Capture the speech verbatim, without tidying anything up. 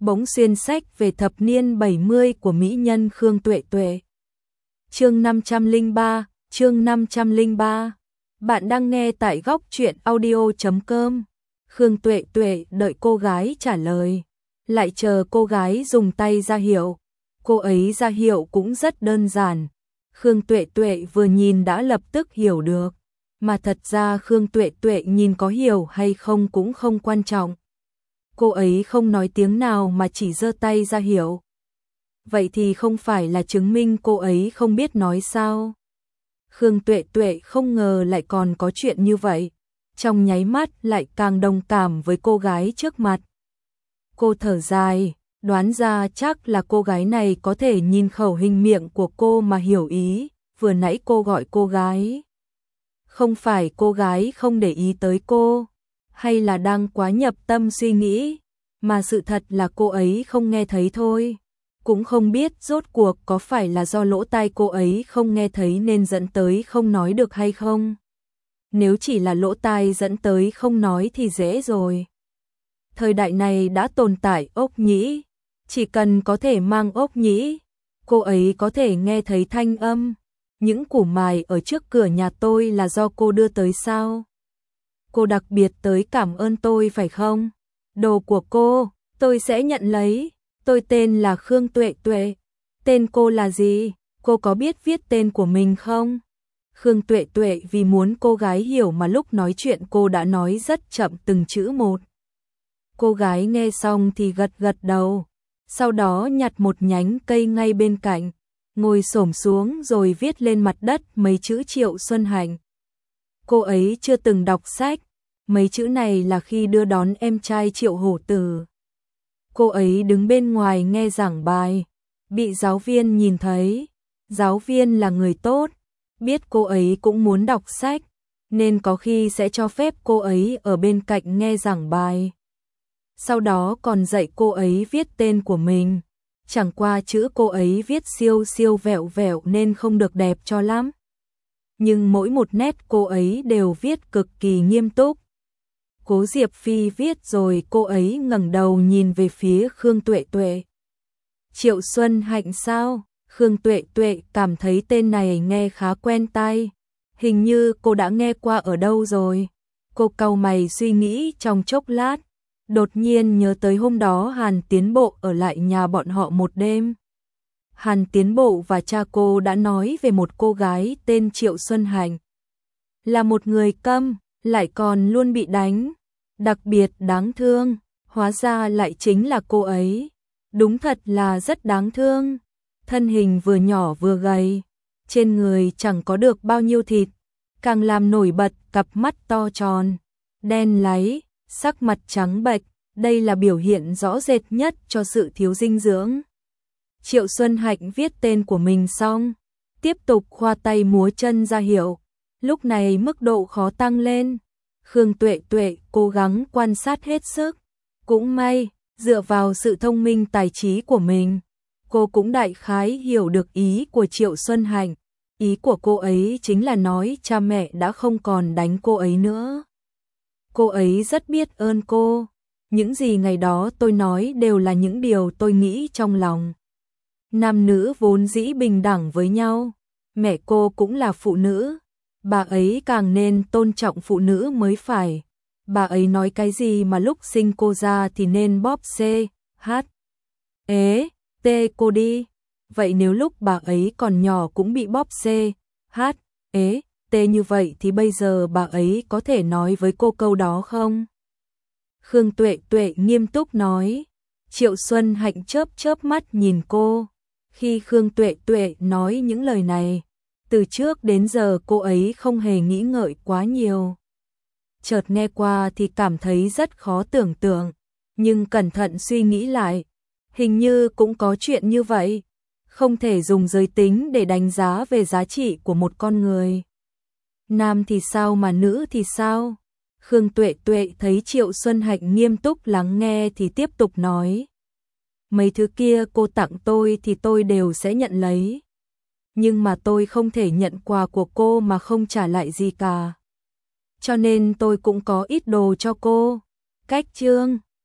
bỗng xuyên sách về thập niên bảy mươi của mỹ nhân Khương Tuệ Tuệ. Chương năm trăm lẻ ba, chương năm trăm lẻ ba. Bạn đang nghe tại góc truyện audio chấm com. Khương Tuệ Tuệ đợi cô gái trả lời, lại chờ cô gái dùng tay ra hiệu. Cô ấy ra hiệu cũng rất đơn giản. Khương Tuệ Tuệ vừa nhìn đã lập tức hiểu được, mà thật ra Khương Tuệ Tuệ nhìn có hiểu hay không cũng không quan trọng. Cô ấy không nói tiếng nào mà chỉ giơ tay ra hiệu. Vậy thì không phải là chứng minh cô ấy không biết nói sao? Khương Tuệ Tuệ không ngờ lại còn có chuyện như vậy, trong nháy mắt lại càng đồng cảm với cô gái trước mặt. Cô thở dài, đoán ra chắc là cô gái này có thể nhìn khẩu hình miệng của cô mà hiểu ý, vừa nãy cô gọi cô gái. Không phải cô gái không để ý tới cô, hay là đang quá nhập tâm suy nghĩ, mà sự thật là cô ấy không nghe thấy thôi. Cũng không biết rốt cuộc có phải là do lỗ tai cô ấy không nghe thấy nên dẫn tới không nói được hay không. Nếu chỉ là lỗ tai dẫn tới không nói thì dễ rồi. Thời đại này đã tồn tại ốc nhĩ, chỉ cần có thể mang ốc nhĩ, cô ấy có thể nghe thấy thanh âm. Những củ mài ở trước cửa nhà tôi là do cô đưa tới sao? Cô đặc biệt tới cảm ơn tôi phải không? Đồ của cô, tôi sẽ nhận lấy. Tôi tên là Khương Tuệ Tuệ. Tên cô là gì? Cô có biết viết tên của mình không? Khương Tuệ Tuệ vì muốn cô gái hiểu mà lúc nói chuyện cô đã nói rất chậm từng chữ một. Cô gái nghe xong thì gật gật đầu, sau đó nhặt một nhánh cây ngay bên cạnh, ngồi xổm xuống rồi viết lên mặt đất mấy chữ Triệu Xuân Hạnh. Cô ấy chưa từng đọc sách, mấy chữ này là khi đưa đón em trai Triệu Hổ Tử. Cô ấy đứng bên ngoài nghe giảng bài, bị giáo viên nhìn thấy. Giáo viên là người tốt, biết cô ấy cũng muốn đọc sách, nên có khi sẽ cho phép cô ấy ở bên cạnh nghe giảng bài. Sau đó còn dạy cô ấy viết tên của mình. Chẳng qua chữ cô ấy viết siêu siêu vẹo vẹo nên không được đẹp cho lắm. Nhưng mỗi một nét cô ấy đều viết cực kỳ nghiêm túc. Cố Diệp Phi viết rồi cô ấy ngẩng đầu nhìn về phía Khương Tuệ Tuệ. Triệu Xuân Hạnh sao? Khương Tuệ Tuệ cảm thấy tên này nghe khá quen tai. Hình như cô đã nghe qua ở đâu rồi. Cô cau mày suy nghĩ trong chốc lát. Đột nhiên nhớ tới hôm đó Hàn Tiến Bộ ở lại nhà bọn họ một đêm. Hàn Tiến Bộ và cha cô đã nói về một cô gái tên Triệu Xuân Hạnh. Là một người câm, lại còn luôn bị đánh. Đặc biệt đáng thương, hóa ra lại chính là cô ấy. Đúng thật là rất đáng thương. Thân hình vừa nhỏ vừa gầy, trên người chẳng có được bao nhiêu thịt, càng làm nổi bật cặp mắt to tròn, đen láy, sắc mặt trắng bệch, đây là biểu hiện rõ rệt nhất cho sự thiếu dinh dưỡng. Triệu Xuân Hạnh viết tên của mình xong, tiếp tục khoa tay múa chân ra hiệu. Lúc này mức độ khó tăng lên. Khương Tuệ Tuệ cố gắng quan sát hết sức. Cũng may, dựa vào sự thông minh tài trí của mình, cô cũng đại khái hiểu được ý của Triệu Xuân Hạnh. Ý của cô ấy chính là nói cha mẹ đã không còn đánh cô ấy nữa. Cô ấy rất biết ơn cô. Những gì ngày đó tôi nói đều là những điều tôi nghĩ trong lòng. Nam nữ vốn dĩ bình đẳng với nhau. Mẹ cô cũng là phụ nữ. Bà ấy càng nên tôn trọng phụ nữ mới phải. Bà ấy nói cái gì mà lúc sinh cô ra thì nên bóp C, H, ế, T cô đi. Vậy nếu lúc bà ấy còn nhỏ cũng bị bóp C, H, ế, T như vậy thì bây giờ bà ấy có thể nói với cô câu đó không? Khương Tuệ Tuệ nghiêm túc nói. Triệu Xuân Hạnh chớp chớp mắt nhìn cô. Khi Khương Tuệ Tuệ nói những lời này, từ trước đến giờ cô ấy không hề nghĩ ngợi quá nhiều. Chợt nghe qua thì cảm thấy rất khó tưởng tượng, nhưng cẩn thận suy nghĩ lại, hình như cũng có chuyện như vậy. Không thể dùng giới tính để đánh giá về giá trị của một con người. Nam thì sao mà nữ thì sao? Khương Tuệ Tuệ thấy Triệu Xuân Hạnh nghiêm túc lắng nghe thì tiếp tục nói. Mấy thứ kia cô tặng tôi thì tôi đều sẽ nhận lấy. Nhưng mà tôi không thể nhận quà của cô mà không trả lại gì cả. Cho nên tôi cũng có ít đồ cho cô. Cách chương